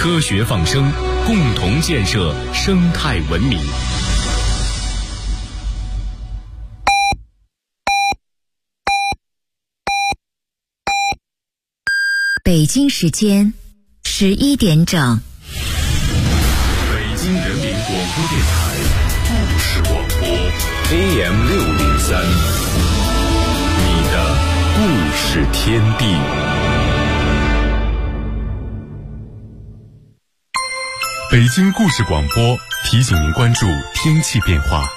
科学放生，共同建设生态文明。 北京时间11点整。 北京人民广播电台故事广播 AM603，你的故事天地。北京故事广播提醒您关注天气变化。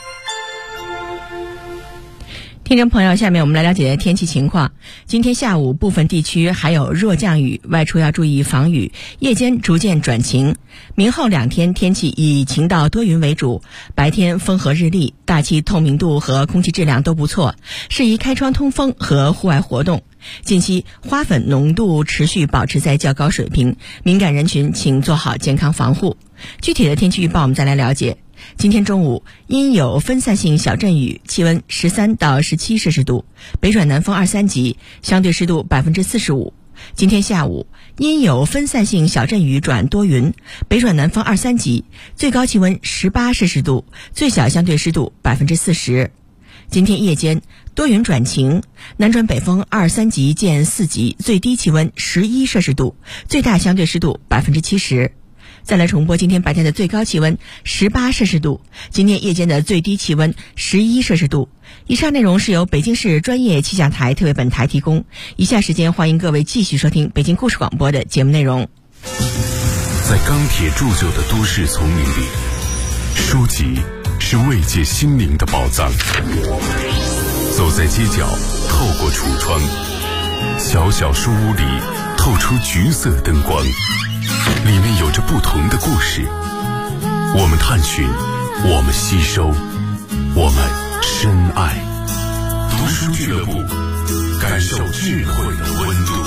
听众朋友，下面我们来了解天气情况。今天下午部分地区还有弱降雨，外出要注意防雨，夜间逐渐转晴。明后2天天气以晴到多云为主，白天风和日丽，大气透明度和空气质量都不错，适宜开窗通风和户外活动。近期花粉浓度持续保持在较高水平，敏感人群请做好健康防护。具体的天气预报我们再来了解。今天中午阴有分散性小阵雨，气温13到17摄氏度，北转南风2、3级，相对湿度45%。今天下午阴有分散性小阵雨转多云，北转南风2、3级，最高气温18摄氏度，最小相对湿度40%。今天夜间多云转晴，南转北风2、3级见4级，最低气温11摄氏度，最大相对湿度70%。再来重播今天白天的最高气温18摄氏度，今天夜间的最低气温11摄氏度。以上内容是由北京市专业气象台特别本台提供。以下时间欢迎各位继续收听北京故事广播的节目内容。 在钢铁铸就的都市丛林里，书籍是慰藉心灵的宝藏。走在街角，透过橱窗，小小书屋里透出橘色灯光，里面有着不同的故事。我们探寻，我们吸收，我们深爱。读书俱乐部，感受智慧的温度。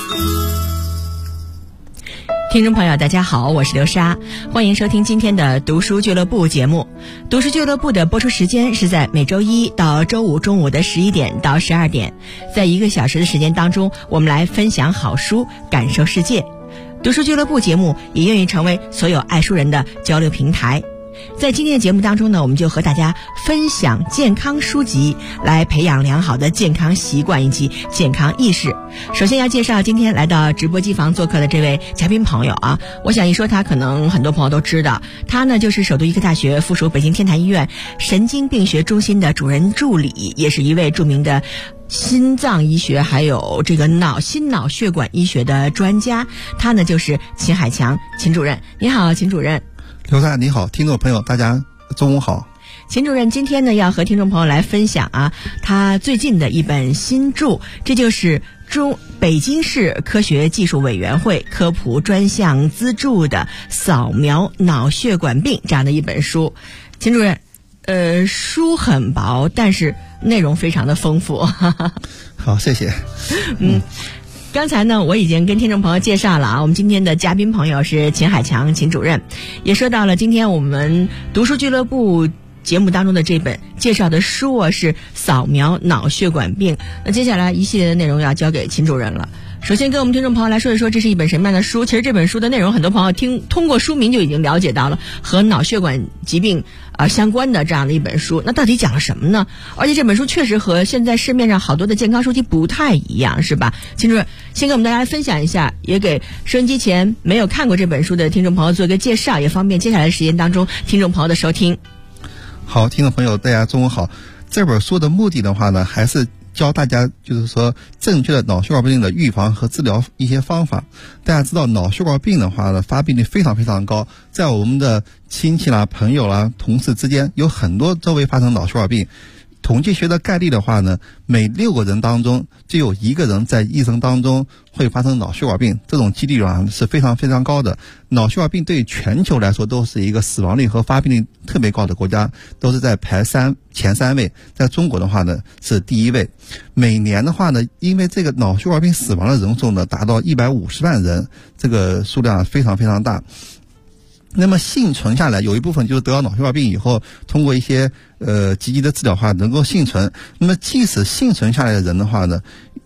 听众朋友大家好，我是刘莎，欢迎收听今天的读书俱乐部节目。读书俱乐部的播出时间是在每周一到周五中午的11点到12点，在1个小时的时间当中，我们来分享好书，感受世界。读书俱乐部节目也愿意成为所有爱书人的交流平台。在今天的节目当中呢，我们就和大家分享健康书籍，来培养良好的健康习惯以及健康意识。首先要介绍今天来到直播机房做客的这位嘉宾朋友啊，我想一说他可能很多朋友都知道，他呢就是首都医科大学附属北京天坛医院神经病学中心的主任助理，也是一位著名的心脏医学还有这个心脑血管医学的专家。他呢就是秦海强秦主任。你好，秦主任。 刘大你好，听众朋友大家中午好。 秦主任今天呢要和听众朋友来分享啊他最近的一本新著，这就是北京市科学技术委员会科普专项资助的扫描脑血管病这样的一本书。秦主任，书很薄，但是内容非常的丰富。 好，谢谢。 刚才呢我已经跟听众朋友介绍了啊，我们今天的嘉宾朋友是秦海强秦主任，也说到了今天我们读书俱乐部节目当中的这本介绍的书啊是扫描脑血管病。那接下来一系列的内容要交给秦主任了。首先跟我们听众朋友来说一说这是一本什么样的书。其实这本书的内容很多朋友通过书名就已经了解到了，和脑血管疾病相关的这样的一本书。那到底讲了什么呢？而且这本书确实和现在市面上好多的健康书籍不太一样，是吧？秦主任先跟我们大家分享一下，也给收音机前没有看过这本书的听众朋友做一个介绍，也方便接下来的时间当中听众朋友的收听。 好，听众朋友大家中午好。这本书的目的的话呢，还是教大家就是说正确的脑血管病的预防和治疗一些方法。大家知道脑血管病的话呢，发病率非常非常高，在我们的亲戚啦、朋友啦、同事之间有很多周围发生脑血管病。统计学的概率的话呢，每6个人当中就有1个人在一生当中会发生脑血管病，这种几率啊是非常非常高的。脑血管病对于全球来说都是一个死亡率和发病率特别高的国家，都是在前3位，在中国的话呢是第1位。每年的话呢，因为这个脑血管病死亡的人数呢达到150万人，这个数量非常非常大。那么幸存下来有一部分就是得到脑血管病以后，通过一些积极的治疗的话能够幸存。那么即使幸存下来的人的话呢，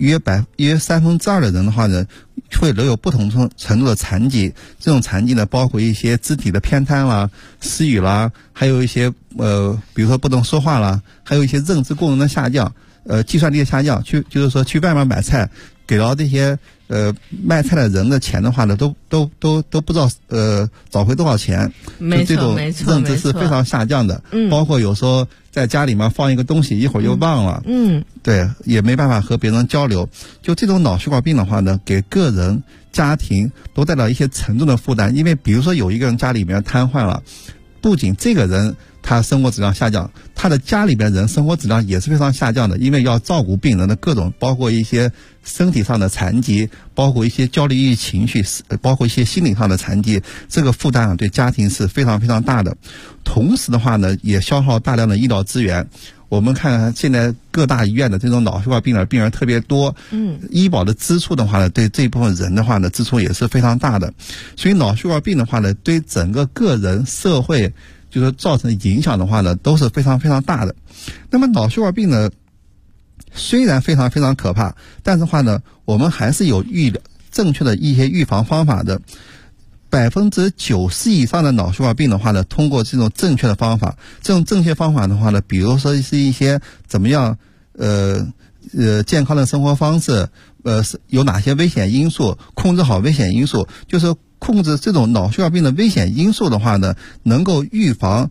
约2/3的人的话呢，会留有不同程度的残疾。这种残疾呢，包括一些肢体的偏瘫啦、失语啦，还有一些比如说不能说话啦，还有一些认知功能的下降，计算力的下降。就是说去外面买菜，给到这些卖菜的人的钱的话呢，都不知道找回多少钱。 没错， 这种认知是非常下降的。包括有时候在家里面放一个东西，一会儿就忘了。对，也没办法和别人交流。就这种脑血管病的话呢，给个人、家庭都带来一些沉重的负担。因为比如说有一个人家里面瘫痪了，不仅这个人他生活质量下降，他的家里边人生活质量也是非常下降的，因为要照顾病人的各种，包括一些身体上的残疾，包括一些焦虑抑郁情绪，包括一些心理上的残疾，这个负担对家庭是非常非常大的。同时的话呢，也消耗大量的医疗资源。我们看现在各大医院的这种脑血管病的病人特别多，医保的支出的话呢，对这一部分人的话呢，支出也是非常大的。所以脑血管病的话呢，对整个个人、社会就是造成影响的话呢，都是非常非常大的。那么脑血管病呢，虽然非常非常可怕，但是话呢，我们还是有正确的一些预防方法的。90%以上的脑血管病的话呢，通过这种正确的方法，这种正确方法的话呢，比如说是一些怎么样健康的生活方式，有哪些危险因素，控制好危险因素，就是控制这种脑血管病的危险因素的话呢，能够预防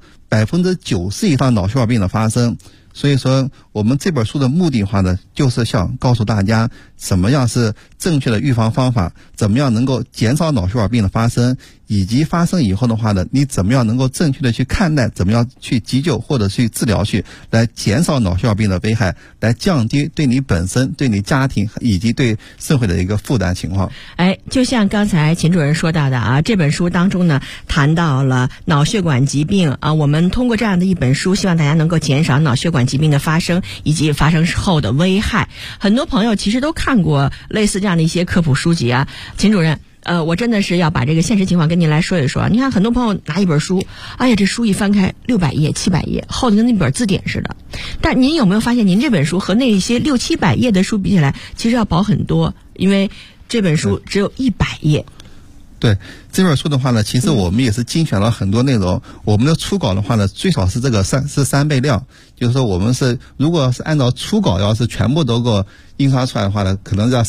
90%以上脑血管病的发生。所以说我们这本书的目的的话呢，就是想告诉大家什么样是正确的预防方法，怎么样能够减少脑血管病的发生，以及发生以后的话呢，你怎么样能够正确的去看待，怎么样去急救或者去治疗，去来减少脑血管病的危害，来降低对你本身、对你家庭以及对社会的一个负担情况。 就像刚才秦主任说到的啊，这本书当中呢谈到了脑血管疾病啊，我们通过这样的一本书，希望大家能够减少脑血管疾病的发生以及发生后的危害。很多朋友其实都看过类似这样的一些科普书籍啊，秦主任。我真的是要把这个现实情况跟您来说一说。你看很多朋友拿一本书，哎呀，这书一翻开600页、700页，厚的跟那本字典似的。但您有没有发现，您这本书和那些600-700页的书比起来，其实要薄很多，因为这本书只有100页。 对，这本书的话呢，其实我们也是精选了很多内容。我们的初稿的话呢，最少是这个3倍量，就是说我们是如果是按照初稿要是全部都给我印刷出来的话呢，可能要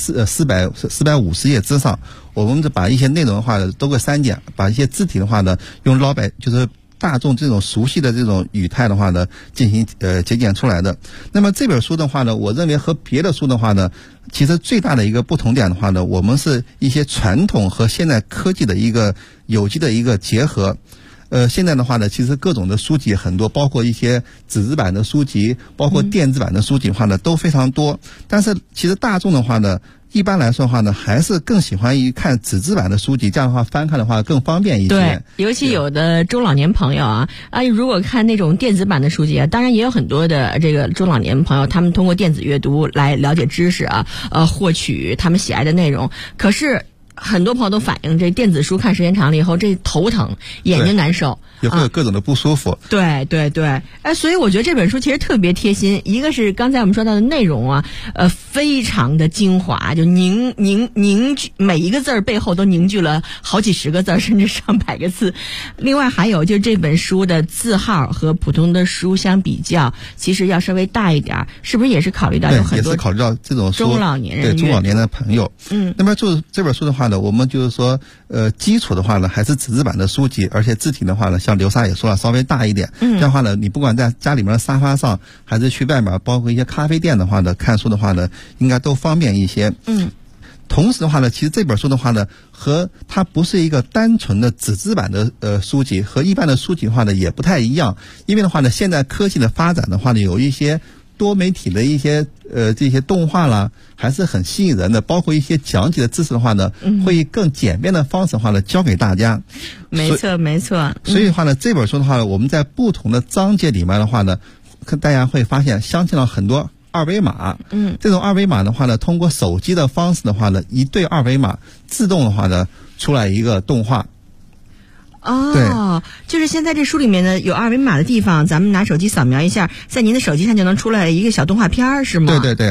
450页之上。我们就把一些内容的话呢都给删减，把一些字体的话呢用就是大众这种熟悉的这种语态的话呢进行节俭出来的。那么这本书的话呢，我认为和别的书的话呢，其实最大的一个不同点的话呢，我们是一些传统和现代科技的一个有机的一个结合。现在的话呢，其实各种的书籍很多，包括一些纸质版的书籍，包括电子版的书籍的话呢，都非常多。但是其实大众的话呢，一般来说的话呢，还是更喜欢于看纸质版的书籍，这样的话翻看的话更方便一些。 对，尤其有的中老年朋友啊，如果看那种电子版的书籍啊，当然也有很多的这个中老年朋友，他们通过电子阅读来了解知识啊，获取他们喜爱的内容。可是很多朋友都反映，这电子书看时间长了以后，这头疼，眼睛难受， 也会有各种的不舒服。 对对对，所以我觉得这本书其实特别贴心。一个是刚才我们说到的内容啊，非常的精华，就凝聚每一个字儿背后都凝聚了好几十个字，甚至上百个字。另外还有就是这本书的字号和普通的书相比较，其实要稍微大一点，是不是也是考虑到有很多也是考虑到这种中老年人， 对中老年的朋友。那么就这本书的话呢，我们就是说基础的话呢还是纸质版的书籍，而且字体的话呢，像刘莎也说了，稍微大一点。这样的话呢，你不管在家里面的沙发上，还是去外面，包括一些咖啡店的话呢，看书的话呢，应该都方便一些。同时的话呢，其实这本书的话呢，和它不是一个单纯的纸质版的书籍，和一般的书籍的话呢也不太一样。因为的话呢，现在科技的发展的话呢，有一些多媒体的一些这些动画啦，还是很吸引人的，包括一些讲解的知识的话呢，会以更简便的方式的话呢教给大家。 没错没错。 所以的话呢，这本书的话呢，我们在不同的章节里面的话呢，大家会发现镶嵌了很多二维码。这种二维码的话呢，通过手机的方式的话呢，一对二维码自动的话呢出来一个动画。 就是现在这书里面呢有二维码的地方，咱们拿手机扫描一下，在您的手机上就能出来一个小动画片，是吗？ 对对对。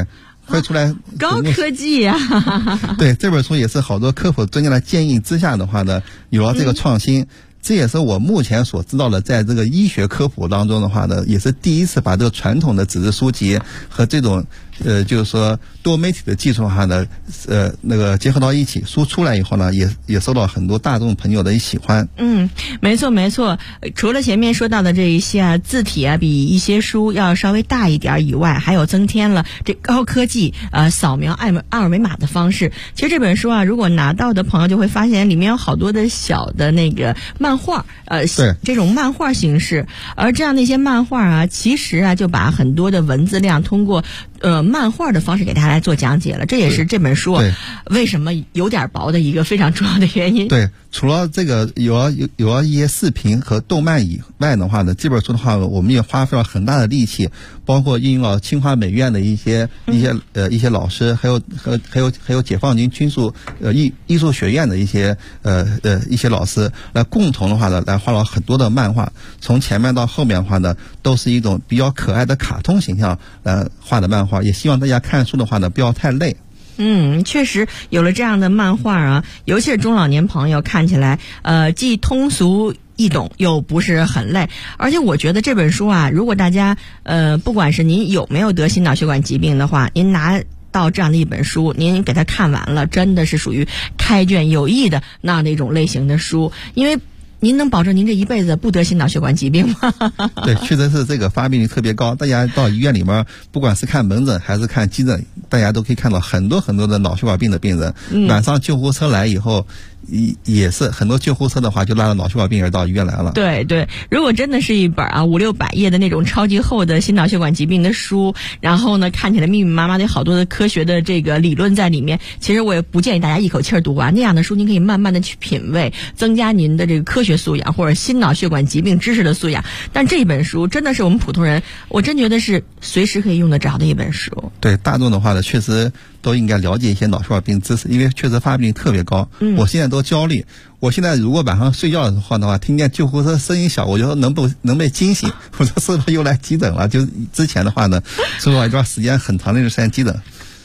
会出来高科技啊！ 对，这本书也是好多科普专家的建议之下的话呢，有了这个创新。这也是我目前所知道的，在这个医学科普当中的话呢，也是第一次把这个传统的纸质书籍和这种就是说多媒体的技术哈呢，那个结合到一起，书出来以后呢，也受到很多大众朋友的喜欢。 没错没错。除了前面说到的这一些啊，字体啊比一些书要稍微大一点以外，还有增添了这高科技扫描二维码的方式。其实这本书啊，如果拿到的朋友就会发现里面有好多的小的那个漫画，这种漫画形式，而这样的一些漫画啊，其实啊就把很多的文字量通过漫画的方式给大家来做讲解了，这也是这本书为什么有点薄的一个非常重要的原因。 对，除了这个有了一些视频和动漫以外的话呢，这本书的话，我们也花费了很大的力气，包括应用了清华美院的一些老师，还有解放军军术艺术学院的一些老师来共同的话呢，来画了很多的漫画，从前面到后面的话呢，都是一种比较可爱的卡通形象来画的漫画，也希望大家看书的话呢不要太累。 确实有了这样的漫画啊，尤其是中老年朋友看起来既通俗易懂又不是很累。而且我觉得这本书啊，如果大家不管是您有没有得心脑血管疾病的话，您拿到这样的一本书，您给它看完了，真的是属于开卷有益的那样的一种类型的书。因为您能保证您这一辈子不得心脑血管疾病吗？ 对，确实是这个发病率特别高。大家到医院里面，不管是看门诊还是看急诊，大家都可以看到很多很多的脑血管病的病人。晚上救护车来以后，也是很多救护车的话就拉着脑血管病人到医院来了。 对对，如果真的是一本500-600页的那种超级厚的心脑血管疾病的书，然后呢看起来密密麻麻的有好多的科学的这个理论在里面，其实我也不建议大家一口气读完。那样的书您可以慢慢的去品味，增加您的这个科学素养或者心脑血管疾病知识的素养。但这本书真的是我们普通人，我真觉得是随时可以用得着的一本书。 对大众的话呢，确实都应该了解一些脑血管病知识，因为确实发病率特别高。我现在都焦虑，我现在如果晚上睡觉的话，听见救护车声音小，我就能被惊醒，我说是不是又来急诊了？就之前的话呢，说了一段时间很长的一段时间急诊。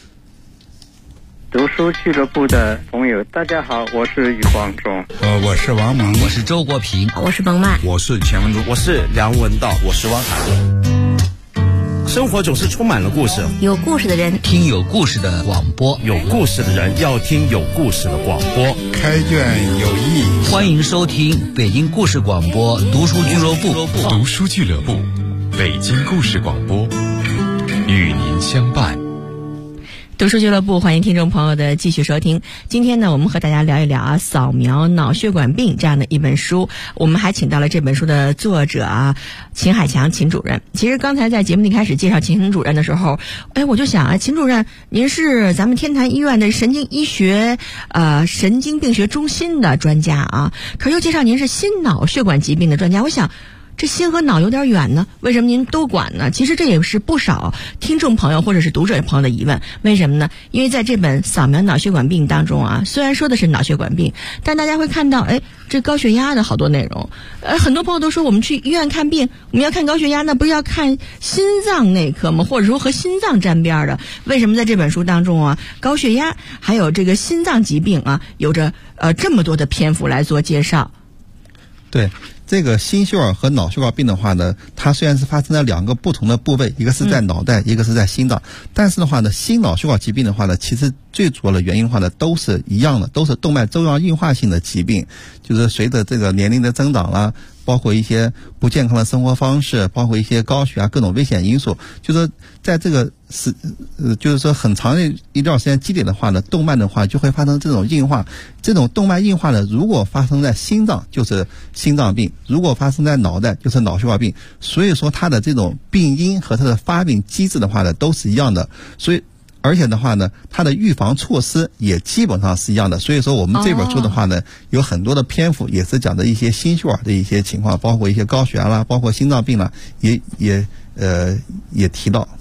读书俱乐部的朋友，大家好，我是余光中。 我是王蒙， 我是周国平， 我是冯曼， 我是钱文忠， 我是梁文道，我是汪涵。生活总是充满了故事， 有故事的人听有故事的广播， 有故事的人要听有故事的广播。 开卷有益， 欢迎收听北京故事广播读书俱乐部。 读书俱乐部，北京故事广播，与您相伴。 读书俱乐部，欢迎听众朋友的继续收听。今天呢，我们和大家聊一聊扫描脑血管病这样的一本书。我们还请到了这本书的作者秦海强秦主任。其实刚才在节目一开始介绍秦主任的时候，我就想秦主任您是咱们天坛医院的神经医学神经病学中心的专家啊，可是又介绍您是心脑血管疾病的专家。我想这心和脑有点远呢，为什么您都管呢？其实这也是不少听众朋友或者是读者朋友的疑问。为什么呢？因为在这本扫描脑血管病当中虽然说的是脑血管病，但大家会看到这高血压的好多内容。很多朋友都说我们去医院看病，我们要看高血压，那不是要看心脏内科吗？或者说和心脏沾边的？为什么在这本书当中高血压还有这个心脏疾病有着这么多的篇幅来做介绍？ 对，这个心血管和脑血管病的话呢，它虽然是发生在两个不同的部位，一个是在脑袋，一个是在心脏，但是的话呢，心脑血管疾病的话呢，其实最主要的原因的话呢，都是一样的，都是动脉粥样硬化性的疾病，就是随着这个年龄的增长啦，包括一些不健康的生活方式，包括一些高血压各种危险因素，就是在这个就是说很长的一段时间积累的话呢，动脉的话就会发生这种硬化。这种动脉硬化呢，如果发生在心脏就是心脏病，如果发生在脑袋就是脑血管病。所以说它的这种病因和它的发病机制的话呢都是一样的，所以而且的话呢，它的预防措施也基本上是一样的。所以说我们这本书的话呢，有很多的篇幅也是讲的一些心血管的一些情况，包括一些高血压啦，包括心脏病啦，也提到。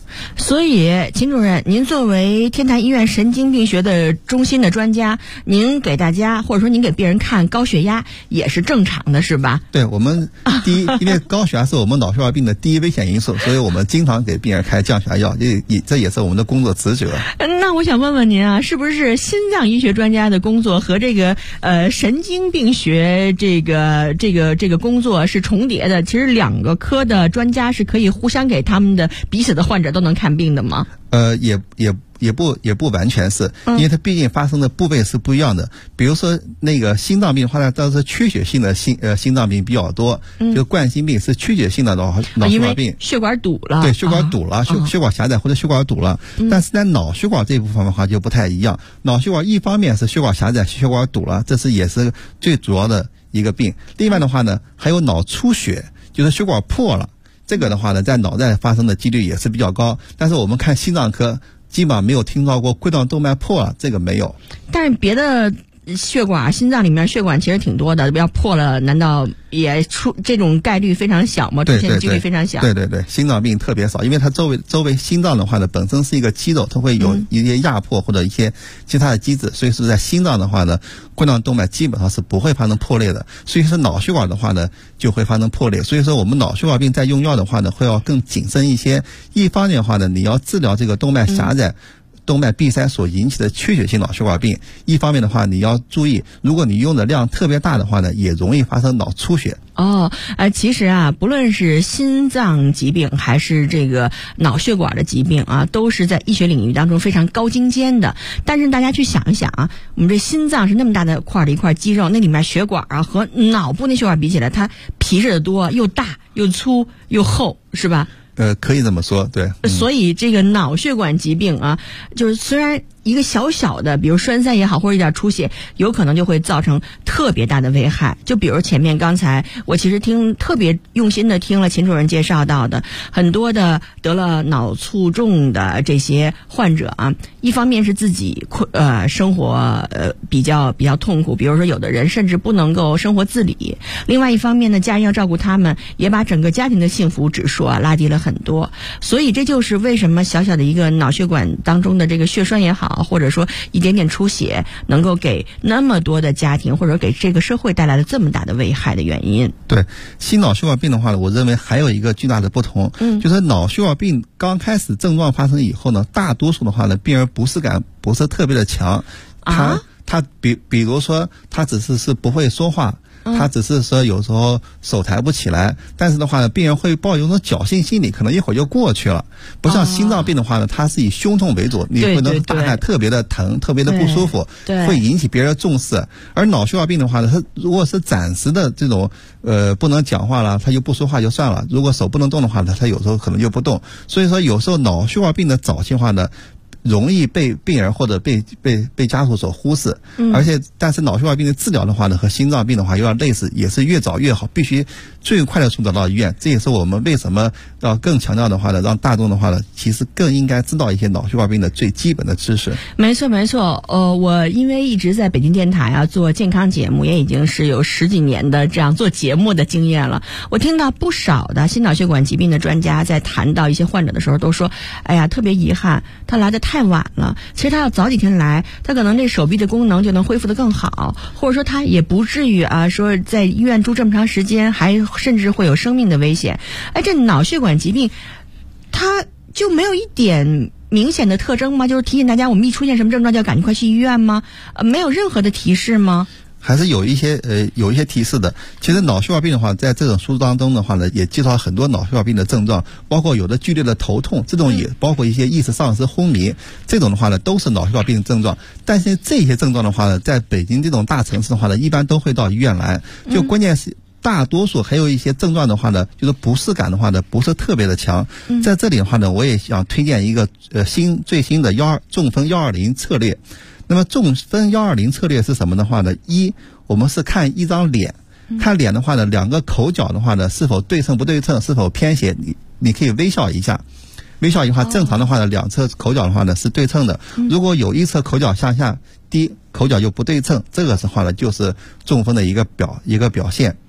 所以秦主任，您作为天坛医院神经病学的中心的专家，您给大家或者说您给病人看高血压也是正常的，是吧？ 对，我们因为高血压是我们脑血管病的第一危险因素，所以我们经常给病人开降血压药，这也是我们的工作职责。 那我想问问您啊，是不是心脏医学专家的工作和这个神经病学这个工作是重叠的？其实两个科的专家是可以互相给他们的彼此的患者都能看病的吗？ 也不完全是，因为它毕竟发生的部位是不一样的。比如说那个心脏病的话呢，都是缺血性的心脏病比较多，就冠心病是缺血性的脑血管病， 血管堵了， 对，血管堵了，血管狭窄或者血管堵了。但是在脑血管这部分的话就不太一样，脑血管一方面是血管狭窄、血管堵了，这是也是最主要的一个病。另外的话呢，还有脑出血，就是血管破了。这个的话呢，在脑袋发生的几率也是比较高，但是我们看心脏科基本上没有听到过冠状动脉破了，这个没有。 但是别的血管，心脏里面血管其实挺多的，要破了，难道也这种概率非常小吗？出现的几率非常小。 对，心脏病特别少，因为它周围心脏的话呢，本身是一个肌肉，它会有一些压迫或者一些其他的机制，所以说在心脏的话呢，冠状动脉基本上是不会发生破裂的。所以说脑血管的话呢，就会发生破裂。所以说我们脑血管病在用药的话呢，会要更谨慎一些。一方面的话呢，你要治疗这个动脉狭窄。动脉闭塞所引起的缺血性脑血管病，一方面的话你要注意，如果你用的量特别大的话呢，也容易发生脑出血。 其实啊，不论是心脏疾病还是这个脑血管的疾病啊，都是在医学领域当中非常高精尖的。但是大家去想一想啊，我们这心脏是那么大的一块肌肉，那里面血管啊和脑部那血管比起来，它皮质的多，又大又粗又厚，是吧？ 可以这么说，对。 所以这个脑血管疾病啊，就是虽然一个小小的，比如栓塞也好，或者一点出血，有可能就会造成特别大的危害。就比如前面刚才我其实特别用心的听了秦主任介绍到的，很多的得了脑卒中的这些患者啊，一方面是自己生活比较痛苦，比如说有的人甚至不能够生活自理；另外一方面呢，家人要照顾他们，也把整个家庭的幸福指数拉低了很多。所以这就是为什么小小的一个脑血管当中的这个血栓也好，或者说一点点出血，能够给那么多的家庭或者给这个社会带来了这么大的危害的原因。 对，心脑血管病的话呢，我认为还有一个巨大的不同，就是脑血管病刚开始症状发生以后呢，大多数的话呢，病人不适感不是特别的强，他比如说他只是不会说话。他只是说有时候手抬不起来，但是的话呢，病人会抱有一种侥幸心理，可能一会儿就过去了。不像心脏病的话呢，它是以胸痛为主，你会能大概特别的疼，特别的不舒服，会引起别人的重视。而脑血管病的话呢，它如果是暂时的这种不能讲话了，他就不说话就算了；如果手不能动的话呢，他有时候可能就不动。所以说有时候脑血管病的早期化呢，容易被病人或者被家属所忽视，但是脑血管病的治疗的话呢，和心脏病的话有点类似，也是越早越好，必须最快的送到医院。这也是我们为什么要更强调的话呢，让大众的话呢，其实更应该知道一些脑血管病的最基本的知识。 没错，我因为一直在北京电台做健康节目，也已经是有10几年的这样做节目的经验了。我听到不少的心脑血管疾病的专家在谈到一些患者的时候，都说：“哎呀，特别遗憾，他来的太晚了。其实他要早几天来，他可能这手臂的功能就能恢复得更好，或者说他也不至于说在医院住这么长时间，还甚至会有生命的危险。”这脑血管疾病，它就没有一点明显的特征吗？就是提醒大家，我们一出现什么症状就要赶快去医院吗？没有任何的提示吗？ 还是有一些提示的。其实脑血管病的话，在这种书当中的话呢，也介绍很多脑血管病的症状，包括有的剧烈的头痛，这种也包括一些意识丧失、昏迷，这种的话呢，都是脑血管病的症状。但是这些症状的话呢，在北京这种大城市的话呢，一般都会到医院来。就关键是大多数还有一些症状的话呢，就是不适感的话呢，不是特别的强。在这里的话呢，我也想推荐一个最新的中风120策略。那么中风120策略是什么的话呢？我们是看一张脸，看脸的话呢，两个口角的话呢，是否对称不对称，是否偏斜，你可以微笑一下。微笑的话，正常的话呢，两侧口角的话呢是对称的。如果有一侧口角向下低，口角就不对称，这个的话呢就是中风的一个表现。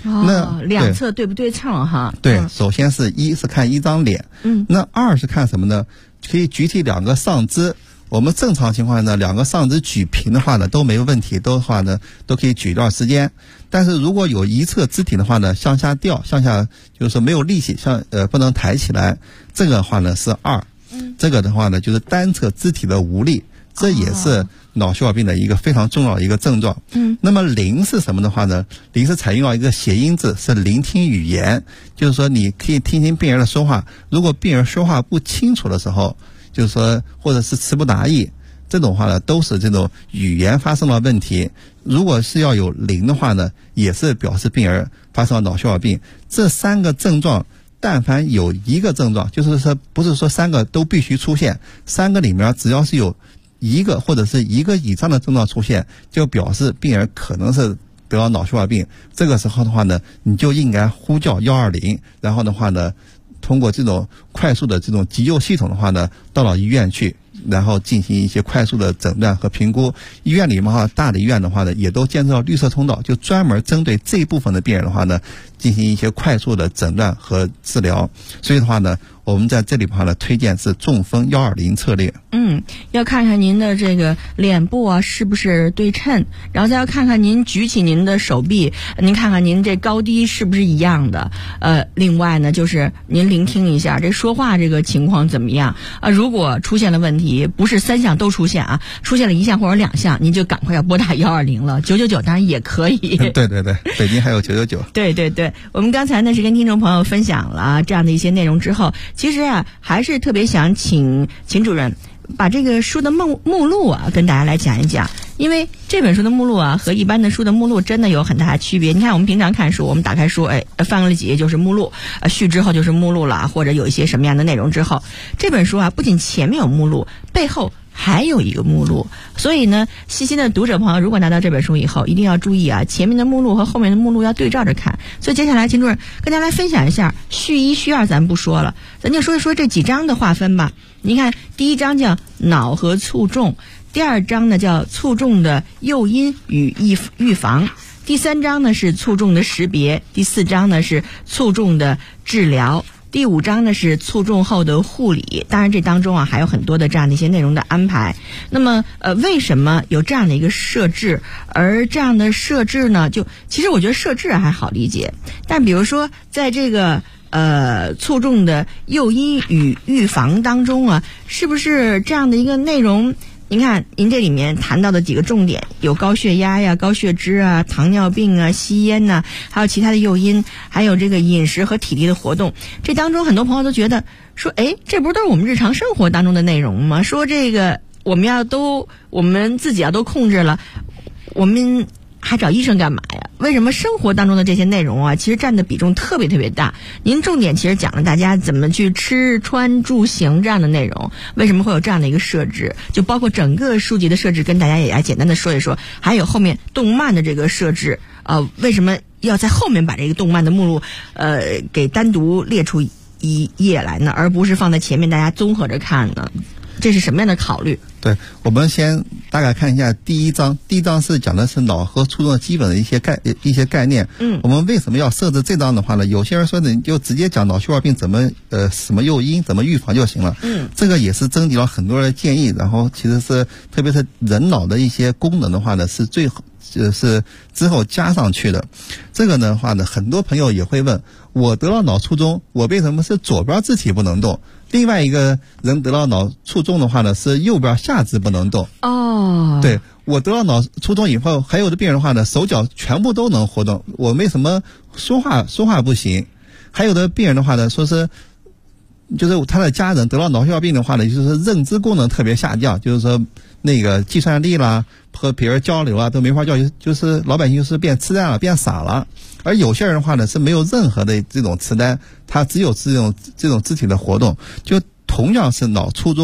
那两侧对不对称哈？ 对，首先是看一张脸，那二是看什么呢？可以举起两个上肢。我们正常情况呢，两个上肢举平的话呢都没有问题，都可以举一段时间。但是如果有一侧肢体的话呢，向下掉，就是说没有力气，不能抬起来，这个的话呢是2。这个的话呢就是单侧肢体的无力，这也是脑血管病的一个非常重要的一个症状。那么0是什么的话呢？0是采用了一个谐音字，是聆听语言，就是说你可以听听病人的说话，如果病人说话不清楚的时候，就是说或者是词不达意，这种话呢都是这种语言发生了问题。如果是要有0的话呢，也是表示病人发生了脑血管病。这3个症状但凡有一个症状，就是说不是说3个都必须出现，3个里面只要是有一个或者是一个以上的症状出现，就表示病人可能是得了脑血管病。这个时候的话呢，你就应该呼叫120，然后的话呢通过这种快速的这种急救系统的话呢，到医院去，然后进行一些快速的诊断和评估。医院里面大的医院的话呢，也都建设了绿色通道，就专门针对这一部分的病人的话呢，进行一些快速的诊断和治疗。所以的话呢，我们在这里的话呢，推荐是中风120策略。 要看看您的这个脸部啊是不是对称，然后再要看看您举起您的手臂，您看看您这高低是不是一样的。另外呢，就是您聆听一下这说话这个情况怎么样啊？如果出现了问题，不是3项都出现啊，出现了1项或者2项，您就赶快要拨打120了，999当然也可以。 对，北京还有999。 对，我们刚才呢是跟听众朋友分享了这样的一些内容之后，其实啊还是特别想请秦主任把这个书的目录啊跟大家来讲一讲，因为这本书的目录啊和一般的书的目录真的有很大的区别。你看我们平常看书，我们打开书，翻了几页就是目录，序之后就是目录了，或者有一些什么样的内容之后，这本书啊不仅前面有目录，背后还有一个目录。所以呢，细心的读者朋友如果拿到这本书以后，一定要注意啊，前面的目录和后面的目录要对照着看。所以接下来秦主任跟大家来分享一下序1序2，咱不说了，咱就说一说这几章的划分吧。你看第1章叫脑和卒中，第2章呢叫卒中的诱因与预防，第3章呢是卒中的识别，第4章呢是卒中的治疗，第5章呢是卒中后的护理。当然这当中啊还有很多的这样的一些内容的安排。那么为什么有这样的一个设置？而这样的设置呢，其实我觉得设置还好理解，但比如说在这个卒中的诱因与预防当中啊，是不是这样的一个内容？您看您这里面谈到的几个重点，有高血压呀、高血脂啊、糖尿病啊、吸烟呐，还有其他的诱因，还有这个饮食和体力的活动。这当中很多朋友都觉得说，这不是都是我们日常生活当中的内容吗？说这个我们自己要都控制了，我们还找医生干嘛呀？为什么生活当中的这些内容啊，其实占的比重特别特别大？您重点其实讲了大家怎么去吃穿住行这样的内容，为什么会有这样的一个设置？就包括整个书籍的设置，跟大家也来简单的说一说。还有后面动漫的这个设置，为什么要在后面把这个动漫的目录给单独列出一页来呢，而不是放在前面大家综合着看呢？这是什么样的考虑？ 对，我们先大概看一下第一章。第一章是讲的是脑和卒中的基本的一些概念。我们为什么要设置这章的话呢？有些人说你就直接讲脑血管病怎么什么诱因怎么预防就行了。这个也是征集了很多人的建议，然后其实是特别是人脑的一些功能的话呢，是是之后加上去的。这个的话呢，很多朋友也会问，我得了脑卒中，我为什么是左边肢体不能动？另外一个人得了脑卒中的话呢，是右边下肢不能动。对，我得了脑卒中以后，还有的病人的话呢，手脚全部都能活动，我为什么说话不行？还有的病人的话呢，说是就是他的家人得了脑血管病的话呢，就是认知功能特别下降，就是说那个计算力啦和别人交流啊都没法交流，就是老百姓就是变痴呆了，变傻了。而有些人的话呢是没有任何的这种痴呆，他只有这种肢体的活动。就同样是脑卒中，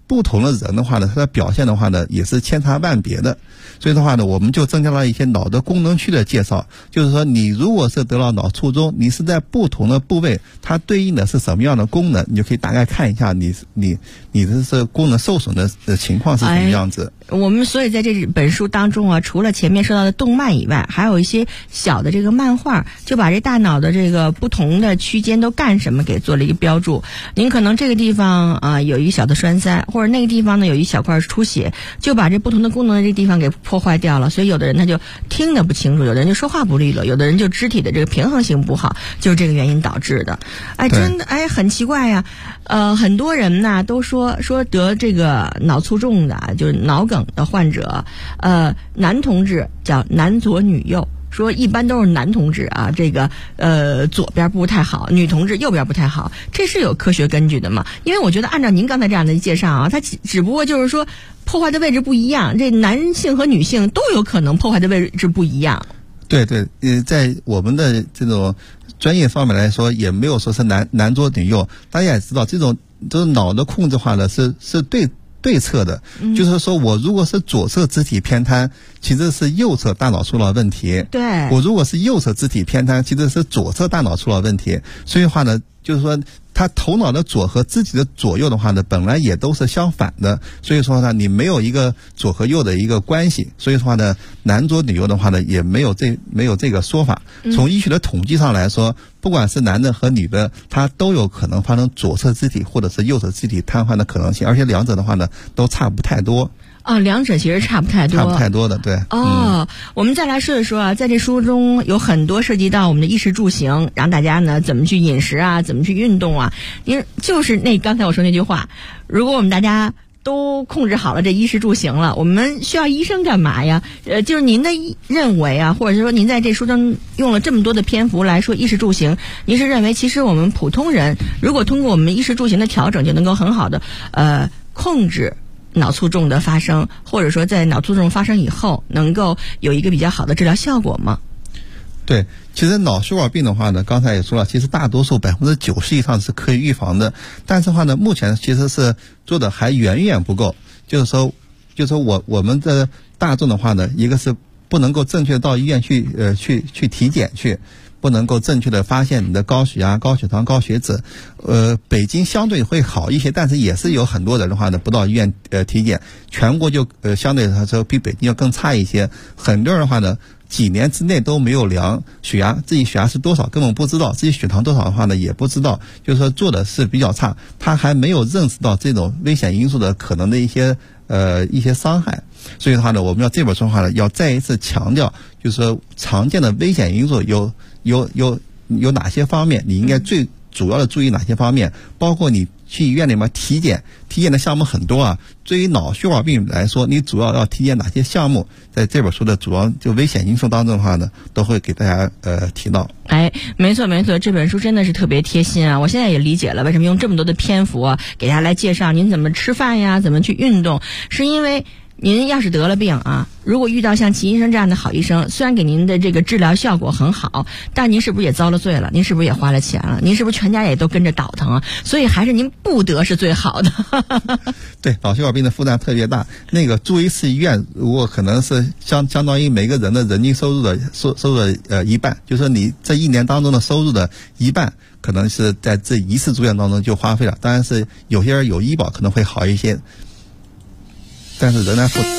不同的人的话呢，他的表现的话呢也是千差万别的。所以的话呢，我们就增加了一些脑的功能区的介绍，就是说你如果是得了脑卒中，你是在不同的部位，它对应的是什么样的功能，你就可以大概看一下你的这功能受损的情况是什么样子。 我们所以在这本书当中啊，除了前面说到的动脉以外，还有一些小的这个漫画，就把这大脑的这个不同的区间都干什么给做了一个标注。您可能这个地方有一个小的栓塞，或者那个地方呢有一小块出血，就把这不同的功能的这个地方给破坏掉了。所以有的人他就听得不清楚，有的人就说话不利落，有的人就肢体的这个平衡性不好，就是这个原因导致的。真的很奇怪呀。很多人呢都说得这个脑卒中的，就是脑梗的患者，男同志叫男左女右，说一般都是男同志啊，这个左边不太好，女同志右边不太好，这是有科学根据的吗？因为我觉得按照您刚才这样的介绍啊，它只不过就是说破坏的位置不一样，这男性和女性都有可能破坏的位置不一样。 对，在我们的这种专业方面来说，也没有说是男左女右。大家也知道，这种脑的控制化呢是对侧的，就是说我如果是左侧肢体偏瘫，其实是右侧大脑出了问题。 对， 我如果是右侧肢体偏瘫，其实是左侧大脑出了问题。所以的话呢，就是说他头脑的左和肢体的左右的话呢，本来也都是相反的。所以说呢，你没有一个左和右的一个关系。所以说呢，男左女右的话呢，也没有这个说法。从医学的统计上来说，不管是男的和女的，他都有可能发生左侧肢体或者是右侧肢体瘫痪的可能性，而且两者的话呢，都差不太多。 两者其实差不太多的，对。 我们再来说一说啊，在这书中有很多涉及到我们的衣食住行，让大家呢怎么去饮食啊，怎么去运动啊。您就是刚才我说那句话，如果我们大家都控制好了这衣食住行了，我们需要医生干嘛呀？就是您的认为啊，或者是说您在这书中用了这么多的篇幅来说衣食住行，您是认为其实我们普通人如果通过我们衣食住行的调整，就能够很好的控制脑卒中的发生，或者说在脑卒中发生以后能够有一个比较好的治疗效果吗？ 对，其实脑血管病的话呢，刚才也说了，其实大多数90%以上是可以预防的，但是的话呢，目前其实是做的还远远不够。就是说我们的大众的话呢，一个是不能够正确到医院去体检去，不能够正确的发现你的高血压、高血糖、高血脂。北京相对会好一些，但是也是有很多人的话呢不到医院体检，全国就相对来说比北京要更差一些。很多人的话呢，几年之内都没有量血压，自己血压是多少根本不知道，自己血糖多少的话呢也不知道，就是说做的是比较差，他还没有认识到这种危险因素的可能的一些伤害。所以的话呢，我们要这本书的话呢，要再一次强调，就是说常见的危险因素有哪些方面，你应该最主要的注意哪些方面，包括你去医院里面体检的项目很多啊。对于脑血管病来说，你主要要体检哪些项目，在这本书的主要就危险因素当中的话呢，都会给大家提到。 没错，这本书真的是特别贴心啊！我现在也理解了为什么用这么多的篇幅啊，给大家来介绍您怎么吃饭呀，怎么去运动，是因为您要是得了病啊，如果遇到像齐医生这样的好医生，虽然给您的这个治疗效果很好，但您是不是也遭了罪了？您是不是也花了钱了？您是不是全家也都跟着倒腾啊？所以还是您不得是最好的。 对，脑血管病的负担特别大，那个住一次医院，如果可能是相当于每个人的人均收入的一半，就是说你这一年当中的收入的一半，可能是在这一次住院当中就花费了。当然是有些人有医保可能会好一些，但是仍然负。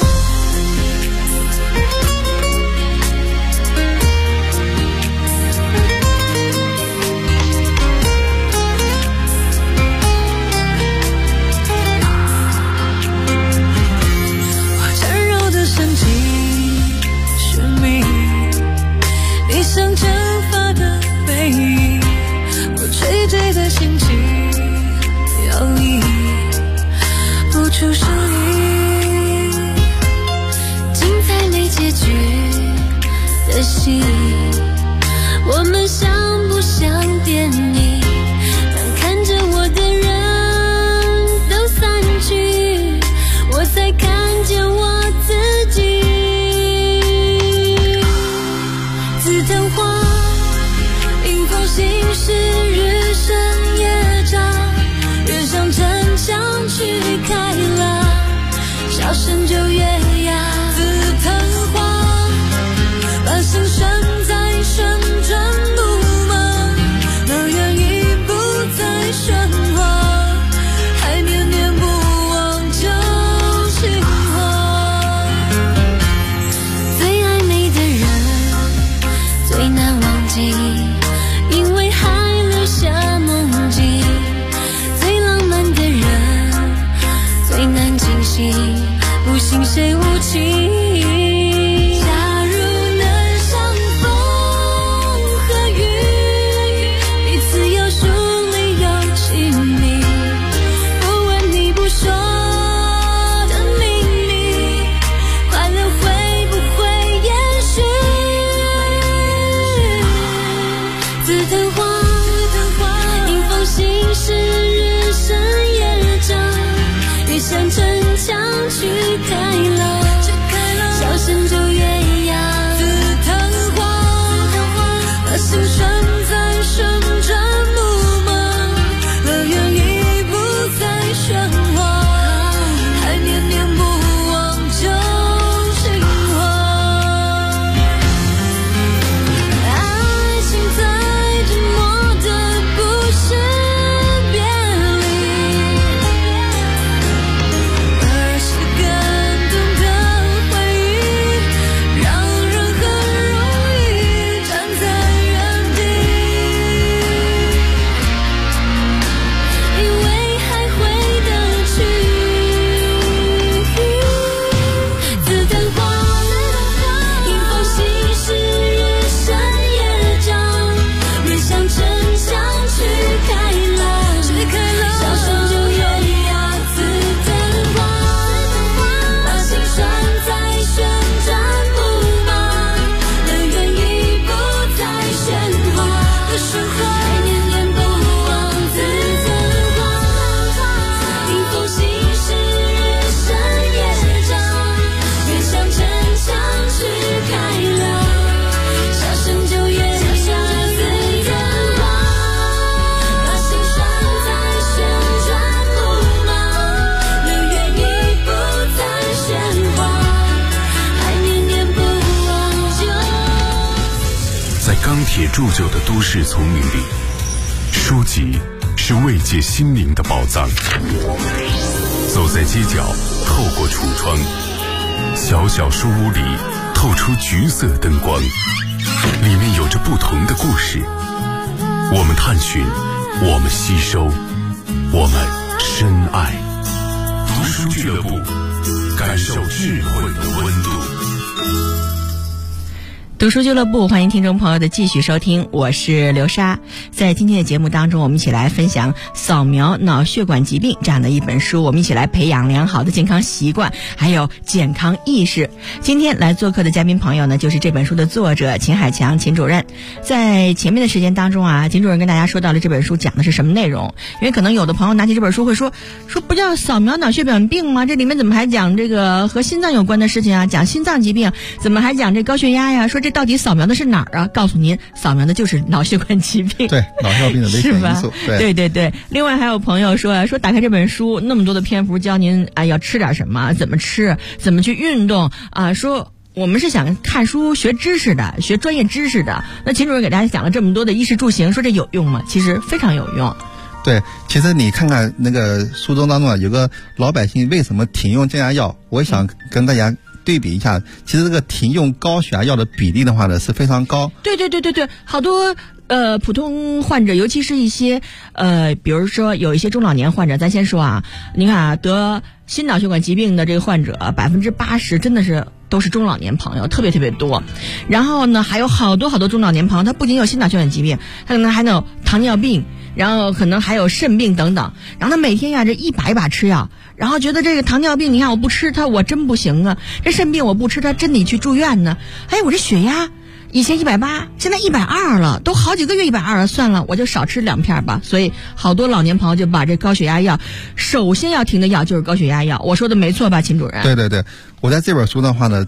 像蒸发的回忆，我垂坠的心情摇曳，不出声音。精彩没结局的戏，我们像不像电影？当看着我的人都散去，我才看见我自己。紫藤花，迎风行驶，日升夜长，越向城墙去开来。 小声就越压紫藤花，把心拴在旋转木马，乐园已不再喧哗，还念念不忘旧情话。最爱你的人最难忘记，因为还留下梦境。最浪漫的人最难惊醒，不信谁无情。假如能相逢和雨，彼此有疏离有亲密，不问你不说的秘密，快乐会不会延续？紫藤花，迎风行驶，日升夜长，越向城墙去开朗，小声就越压紫藤花，把心拴在旋转木马，乐园已不再喧哗，还念念不忘旧情话。爱情最折磨的不是别离，而是感动的回忆，让人很容易站在原地，以为还回得去。紫藤花，迎风行驶，日升夜长，越向城墙去开朗，小声就越压紫藤花，把心拴在旋转木马，乐园已不再喧哗，还念念不忘紫藤花，迎风行驶，日升夜长，越向城墙去开朗，小声就越压紫藤花，把心拴在旋转木马，乐园已不再喧哗，还念念不忘旧。 在钢铁铸就的都市丛林里，书籍是慰藉心灵的宝藏。走在街角，透过橱窗，小小书屋里透出橘色灯光，里面有着不同的故事。我们探寻，我们吸收，我们深爱。读书俱乐部，感受智慧的温度。 读书俱乐部，欢迎听众朋友的继续收听，我是刘莎。在今天的节目当中，我们一起来分享《扫描脑血管疾病》这样的一本书，我们一起来培养良好的健康习惯，还有健康意识。今天来做客的嘉宾朋友呢，就是这本书的作者秦海强秦主任。在前面的时间当中啊，秦主任跟大家说到了这本书讲的是什么内容，因为可能有的朋友拿起这本书会说不叫扫描脑血管病吗？这里面怎么还讲这个和心脏有关的事情啊？讲心脏疾病，怎么还讲这高血压呀？说这到底扫描的是哪儿啊？告诉您，扫描的就是脑血管疾病。 对，脑血管病的危险因素。 对。另外还有朋友说打开这本书，那么多的篇幅教您要吃点什么，怎么吃，怎么去运动啊？说我们是想看书学知识的，学专业知识的。那秦主任给大家讲了这么多的衣食住行，说这有用吗？其实非常有用。 对，其实你看看那个书中当中有个老百姓为什么停用降压药，我想跟大家对比一下，其实这个停用高血压药的比例的话呢是非常高。 对，好多普通患者，尤其是一些比如说有一些中老年患者，咱先说啊，您看啊，得心脑血管疾病的这个患者80%真的是都是中老年朋友，特别多。然后呢，还有好多中老年朋友，他不仅有心脑血管疾病，他可能还有糖尿病，然后可能还有肾病等等。然后他每天呀这一把吃药，然后觉得这个糖尿病，你看我不吃它我真不行啊，这肾病我不吃它真得去住院呢。我这血压以前180，现在120了，都好几个月120了，算了，我就少吃2片吧。所以好多老年朋友就把这高血压药，首先要停的药就是高血压药。我说的没错吧，秦主任？ 对，我在这本书的话呢，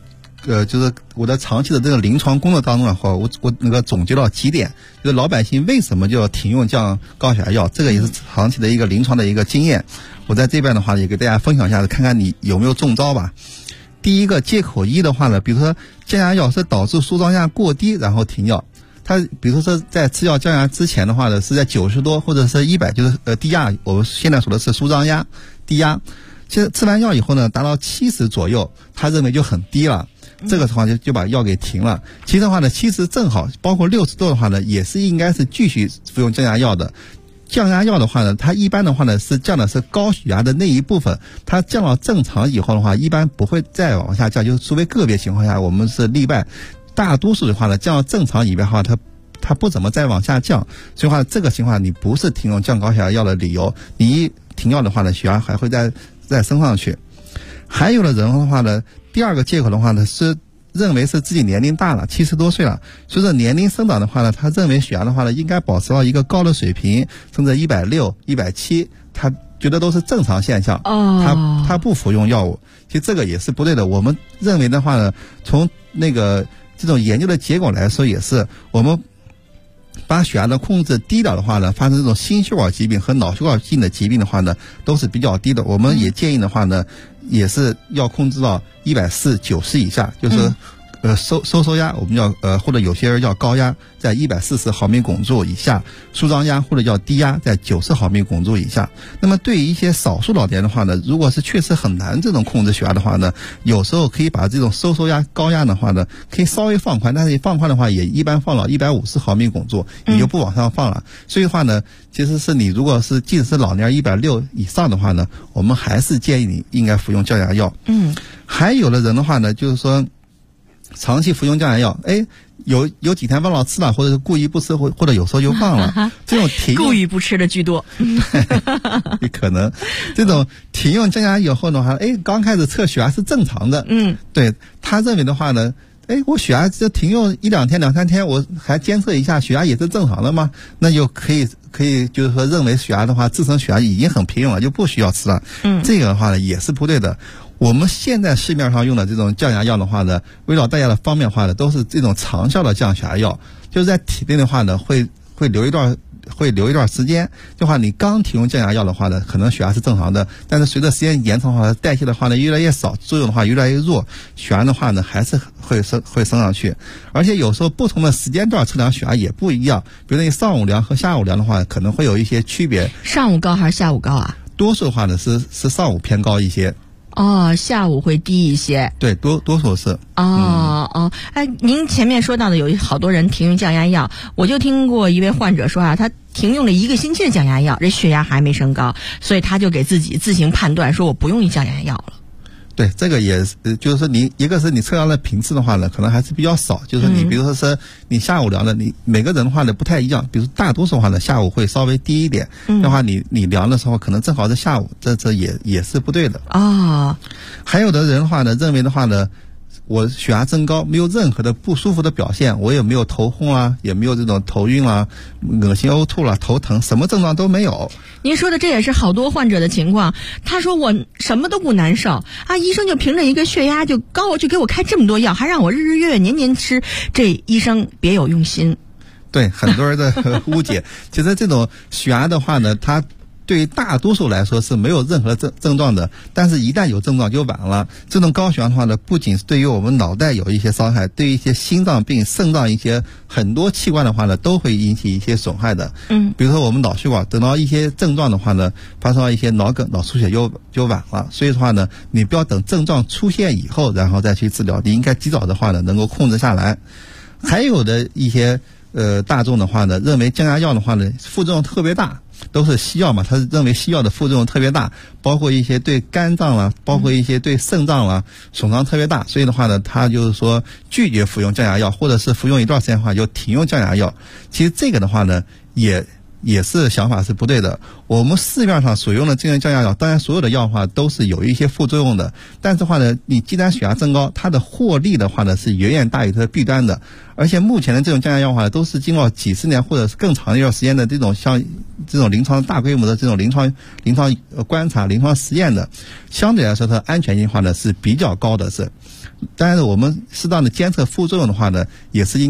就是我在长期的这个临床工作当中的话，我那个总结到几点，就是老百姓为什么就要停用降高血压药，这个也是长期的一个临床的一个经验。我在这边的话也给大家分享一下，看看你有没有中招吧。第一个借口一的话呢，比如说降压药是导致舒张压过低然后停药，它比如说在吃药降压之前的话呢，是在90多或者是100，就是低压，我们现在说的是舒张压低压。其实吃完药以后呢，达到70左右，他认为就很低了，这个的话就把药给停了。其实的话呢，70正好，包括60多的话呢，也是应该是继续服用降压药的。降压药的话呢，它一般的话呢是降的是高血压的那一部分，它降到正常以后的话，一般不会再往下降，就是除非个别情况下我们是例外，大多数的话呢，降到正常以外的话，它不怎么再往下降，所以话这个情况你不是停用降高血压药的理由，你一停药的话呢，血压还会再升上去。还有的人的话呢，第二个借口的话呢是认为是自己年龄大了，70多岁了，随着年龄增长的话呢，他认为血压的话呢应该保持到一个高的水平，甚至160、170，他觉得都是正常现象。他不服用药物，其实这个也是不对的。我们认为的话呢，从那个这种研究的结果来说，也是我们把血压的控制低了的话呢，发生这种心血管疾病和脑血管性的疾病的话呢，都是比较低的。我们也建议的话呢，也是要控制到140、90以下，就是收压，我们叫或者有些人叫高压，在140毫米汞柱以下；舒张压或者叫低压，在90毫米汞柱以下。那么对于一些少数老年人的话呢，如果是确实很难这种控制血压的话呢，有时候可以把这种收压、高压的话呢，可以稍微放宽，但是放宽的话也一般放到150毫米汞柱，你就不往上放了。所以的话呢，其实是你如果是即使是老年160以上的话呢，我们还是建议你应该服用降压药。还有的人的话呢，就是说长期服用降压药，有几天忘了吃了，或者是故意不吃，或者有时候就忘了，这种停用故意不吃的居多。 也可能这种停用降压以后的话，刚开始测血压是正常的，对他认为的话呢，我血压这停用1、2天、2、3天，我还监测一下血压也是正常的嘛，那就可以就是说认为血压的话，自身血压已经很平稳了，就不需要吃了。这个的话呢也是不对的。我们现在市面上用的这种降压药的话呢，围绕大家的方面的话呢，都是这种长效的降血压药，就是在体内的话呢，会留一段时间。的话，你刚停用降压药的话呢，可能血压是正常的，但是随着时间延长的话，代谢的话呢越来越少，作用的话越来越弱，血压的话呢还是会升上去。而且有时候不同的时间段测量血压也不一样，比如说你上午量和下午量的话，可能会有一些区别。 上午高还是下午高啊？ 多数的话呢是上午偏高一些。 下午会低一些。 对，多数是。 您前面说到的有好多人停用降压药，我就听过一位患者说他停用了1个星期的降压药，这血压还没升高，所以他就给自己自行判断说我不用降压药了。 对，这个也是，就是说一个是你测量的频次的话呢，可能还是比较少。就是你比如说是你下午量的，你每个人的话呢不太一样。比如大多数的话呢，下午会稍微低一点，的话你量的时候可能正好是下午，这也是不对的。还有的人的话呢，认为的话呢，我血压增高，没有任何的不舒服的表现，我也没有头昏啊，也没有这种头晕啦、恶心呕吐啦、头疼，什么症状都没有。 您说的这也是好多患者的情况，他说我什么都不难受医生就凭着一个血压就高，就给我开这么多药，还让我日日月月年年吃，这医生别有用心。 对，很多人的误解。其实这种血压的话呢，它对于大多数来说是没有任何症状的，但是一旦有症状就晚了。这种高血压的话呢，不仅是对于我们脑袋有一些伤害，对于一些心脏病、肾脏一些很多器官的话呢，都会引起一些损害的。比如说我们脑血管等到一些症状的话呢，发生一些脑梗、脑出血就晚了。所以的话呢，你不要等症状出现以后然后再去治疗，你应该及早的话呢能够控制下来。还有的一些大众的话呢，认为降压药的话呢副作用特别大，都是西药嘛，他认为西药的副作用特别大，包括一些对肝脏啦，包括一些对肾脏啦损伤特别大，所以的话呢，他就是说拒绝服用降压药，或者是服用一段时间的话就停用降压药。其实这个的话呢，也是想法是不对的。我们市面上所用的这些降压药，当然所有的药的话都是有一些副作用的，但是的话呢，你既然血压增高，它的获利的话呢是远远大于它的弊端的。而且目前的这种降压药的话都是经过几十年或者是更长一段时间的这种像这种临床大规模的这种临床观察、临床实验的，相对来说它的安全性的话呢是比较高的是。 当然我们适当的监测副作用的话呢，也是应